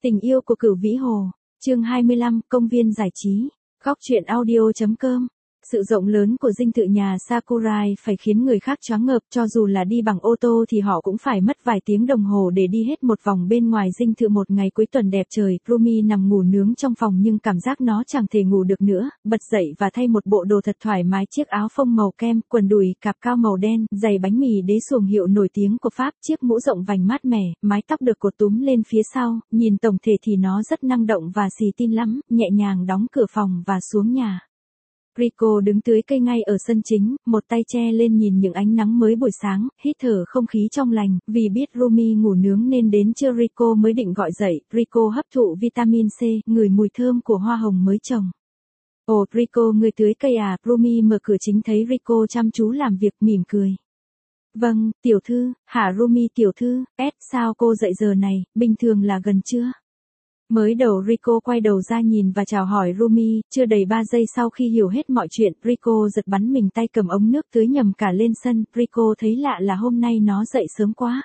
Tình yêu của Cửu Vĩ Hồ, chương 25, công viên giải trí, góc truyện audio.com. Sự rộng lớn của dinh thự nhà Sakurai phải khiến người khác choáng ngợp, cho dù là đi bằng ô tô thì họ cũng phải mất vài tiếng đồng hồ để đi hết một vòng bên ngoài dinh thự. Một ngày cuối tuần đẹp trời, Rumi nằm ngủ nướng trong phòng nhưng cảm giác nó chẳng thể ngủ được nữa, bật dậy và thay một bộ đồ thật thoải mái, chiếc áo phông màu kem, quần đùi, cạp cao màu đen, giày bánh mì đế xuồng hiệu nổi tiếng của Pháp, chiếc mũ rộng vành mát mẻ, mái tóc được cột túm lên phía sau, nhìn tổng thể thì nó rất năng động và xì tin lắm, nhẹ nhàng đóng cửa phòng và xuống nhà. Rico đứng tưới cây ngay ở sân chính, một tay che lên nhìn những ánh nắng mới buổi sáng, hít thở không khí trong lành, vì biết Rumi ngủ nướng nên đến trưa Rico mới định gọi dậy. Rico hấp thụ vitamin C, ngửi mùi thơm của hoa hồng mới trồng. Ồ, Rico, người tưới cây à? Rumi mở cửa chính thấy Rico chăm chú làm việc, mỉm cười. Vâng, tiểu thư. Hả Rumi? Tiểu thư, sao cô dậy giờ này, bình thường là gần trưa. Mới đầu Rico quay đầu ra nhìn và chào hỏi Rumi, chưa đầy 3 giây sau khi hiểu hết mọi chuyện, Rico giật bắn mình, tay cầm ống nước tưới nhầm cả lên sân. Rico thấy lạ là hôm nay nó dậy sớm quá.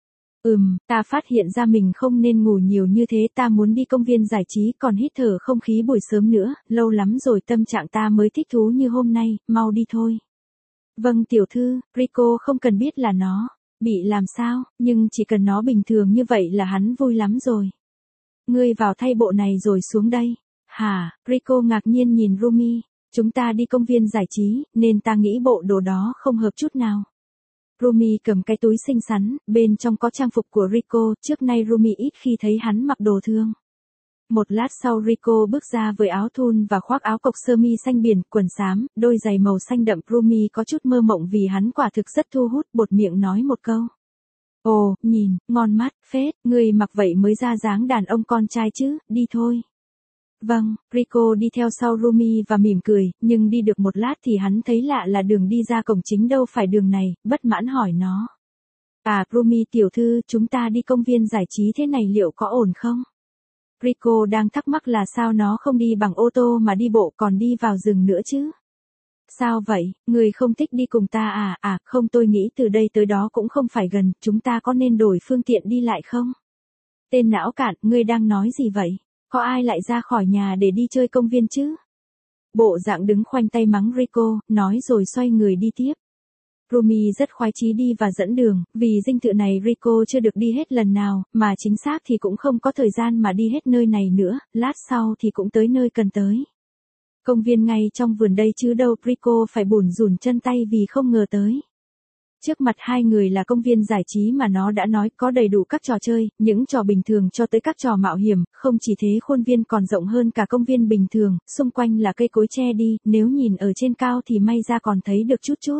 Ta phát hiện ra mình không nên ngủ nhiều như thế, ta muốn đi công viên giải trí còn hít thở không khí buổi sớm nữa, lâu lắm rồi tâm trạng ta mới thích thú như hôm nay, mau đi thôi. Vâng tiểu thư. Rico không cần biết là nó bị làm sao, nhưng chỉ cần nó bình thường như vậy là hắn vui lắm rồi. Ngươi vào thay bộ này rồi xuống đây. Hả? Rico ngạc nhiên nhìn Rumi. Chúng ta đi công viên giải trí, nên ta nghĩ bộ đồ đó không hợp chút nào. Rumi cầm cái túi xinh xắn, bên trong có trang phục của Rico, trước nay Rumi ít khi thấy hắn mặc đồ thường. Một lát sau Rico bước ra với áo thun và khoác áo cộc sơ mi xanh biển, quần xám, đôi giày màu xanh đậm. Rumi có chút mơ mộng vì hắn quả thực rất thu hút, buột miệng nói một câu. Ồ, nhìn, ngon mắt, phết, người mặc vậy mới ra dáng đàn ông con trai chứ, đi thôi. Vâng, Rico đi theo sau Rumi và mỉm cười, nhưng đi được một lát thì hắn thấy lạ là đường đi ra cổng chính đâu phải đường này, bất mãn hỏi nó. À, Rumi tiểu thư, chúng ta đi công viên giải trí thế này liệu có ổn không? Rico đang thắc mắc là sao nó không đi bằng ô tô mà đi bộ còn đi vào rừng nữa chứ. Sao vậy, người không thích đi cùng ta à? À, không, tôi nghĩ từ đây tới đó cũng không phải gần, chúng ta có nên đổi phương tiện đi lại không? Tên não cạn, ngươi đang nói gì vậy? Có ai lại ra khỏi nhà để đi chơi công viên chứ? Bộ dạng đứng khoanh tay mắng Rico, nói rồi xoay người đi tiếp. Rumi rất khoái chí đi và dẫn đường, vì dinh thự này Rico chưa được đi hết lần nào, mà chính xác thì cũng không có thời gian mà đi hết nơi này nữa, lát sau thì cũng tới nơi cần tới. Công viên ngay trong vườn đây chứ đâu, Rico phải bủn rủn chân tay vì không ngờ tới. Trước mặt hai người là công viên giải trí mà nó đã nói có đầy đủ các trò chơi, những trò bình thường cho tới các trò mạo hiểm, không chỉ thế khuôn viên còn rộng hơn cả công viên bình thường, xung quanh là cây cối che đi, nếu nhìn ở trên cao thì may ra còn thấy được chút chút.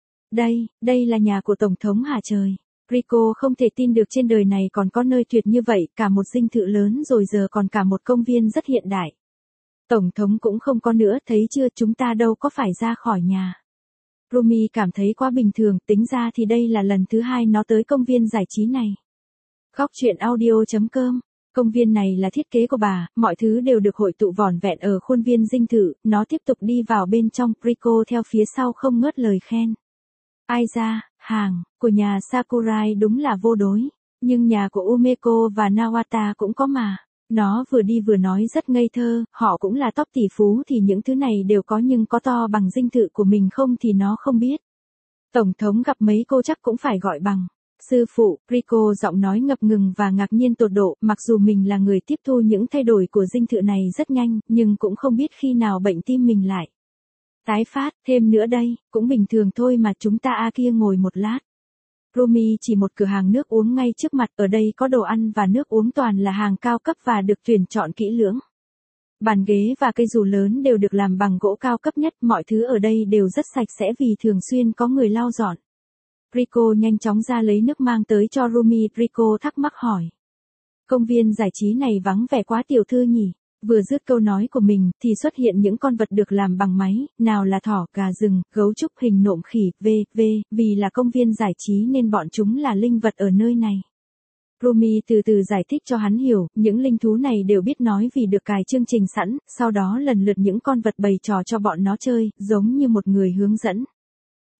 Đây là nhà của Tổng thống hả trời? Rico không thể tin được trên đời này còn có nơi tuyệt như vậy, cả một dinh thự lớn rồi giờ còn cả một công viên rất hiện đại. Tổng thống cũng không có nữa, thấy chưa, chúng ta đâu có phải ra khỏi nhà. Rumi cảm thấy quá bình thường, tính ra thì đây là lần thứ 2 nó tới công viên giải trí này. Góc truyện audio.com. Công viên này là thiết kế của bà, mọi thứ đều được hội tụ vỏn vẹn ở khuôn viên dinh thự, nó tiếp tục đi vào bên trong, Rico theo phía sau không ngớt lời khen. Ai ra, hàng của nhà Sakurai đúng là vô đối, nhưng nhà của Umeko và Nawata cũng có mà. Nó vừa đi vừa nói rất ngây thơ, họ cũng là top tỷ phú thì những thứ này đều có, nhưng có to bằng dinh thự của mình không thì nó không biết. Tổng thống gặp mấy cô chắc cũng phải gọi bằng sư phụ. Rico giọng nói ngập ngừng và ngạc nhiên tột độ, mặc dù mình là người tiếp thu những thay đổi của dinh thự này rất nhanh, nhưng cũng không biết khi nào bệnh tim mình lại tái phát. Thêm nữa đây, cũng bình thường thôi mà, chúng ta kia ngồi một lát. Rumi chỉ một cửa hàng nước uống ngay trước mặt, ở đây có đồ ăn và nước uống toàn là hàng cao cấp và được tuyển chọn kỹ lưỡng. Bàn ghế và cây dù lớn đều được làm bằng gỗ cao cấp nhất, mọi thứ ở đây đều rất sạch sẽ vì thường xuyên có người lau dọn. Rico nhanh chóng ra lấy nước mang tới cho Rumi. Rico thắc mắc hỏi. Công viên giải trí này vắng vẻ quá tiểu thư nhỉ? Vừa dứt câu nói của mình, thì xuất hiện những con vật được làm bằng máy, nào là thỏ, gà rừng, gấu trúc, hình nộm khỉ, vì là công viên giải trí nên bọn chúng là linh vật ở nơi này. Rumi từ từ giải thích cho hắn hiểu, những linh thú này đều biết nói vì được cài chương trình sẵn, sau đó lần lượt những con vật bày trò cho bọn nó chơi, giống như một người hướng dẫn.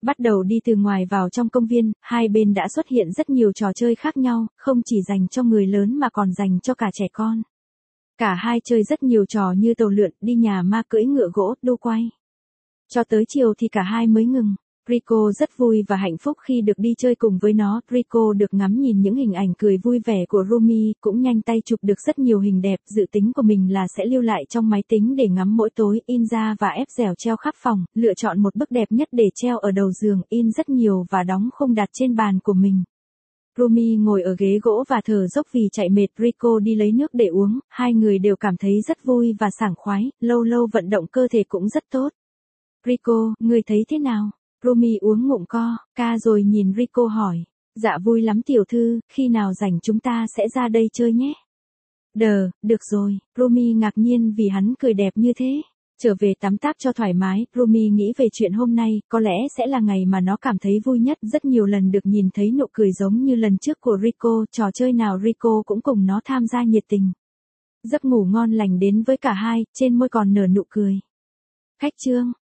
Bắt đầu đi từ ngoài vào trong công viên, hai bên đã xuất hiện rất nhiều trò chơi khác nhau, không chỉ dành cho người lớn mà còn dành cho cả trẻ con. Cả hai chơi rất nhiều trò như tàu lượn, đi nhà ma, cưỡi ngựa gỗ, đu quay. Cho tới chiều thì cả hai mới ngừng. Rico rất vui và hạnh phúc khi được đi chơi cùng với nó. Rico được ngắm nhìn những hình ảnh cười vui vẻ của Rumi, cũng nhanh tay chụp được rất nhiều hình đẹp. Dự tính của mình là sẽ lưu lại trong máy tính để ngắm mỗi tối, in ra và ép dẻo treo khắp phòng, lựa chọn một bức đẹp nhất để treo ở đầu giường, in rất nhiều và đóng khung đặt trên bàn của mình. Rumi ngồi ở ghế gỗ và thở dốc vì chạy mệt. Rico đi lấy nước để uống, hai người đều cảm thấy rất vui và sảng khoái, lâu lâu vận động cơ thể cũng rất tốt. Rico, người thấy thế nào? Rumi uống ngụm ca rồi nhìn Rico hỏi. Dạ vui lắm tiểu thư, khi nào rảnh chúng ta sẽ ra đây chơi nhé. Được rồi, Rumi ngạc nhiên vì hắn cười đẹp như thế. Trở về tắm táp cho thoải mái, Rumi nghĩ về chuyện hôm nay, có lẽ sẽ là ngày mà nó cảm thấy vui nhất. Rất nhiều lần được nhìn thấy nụ cười giống như lần trước của Rico, trò chơi nào Rico cũng cùng nó tham gia nhiệt tình. Giấc ngủ ngon lành đến với cả hai, trên môi còn nở nụ cười. Khách trương.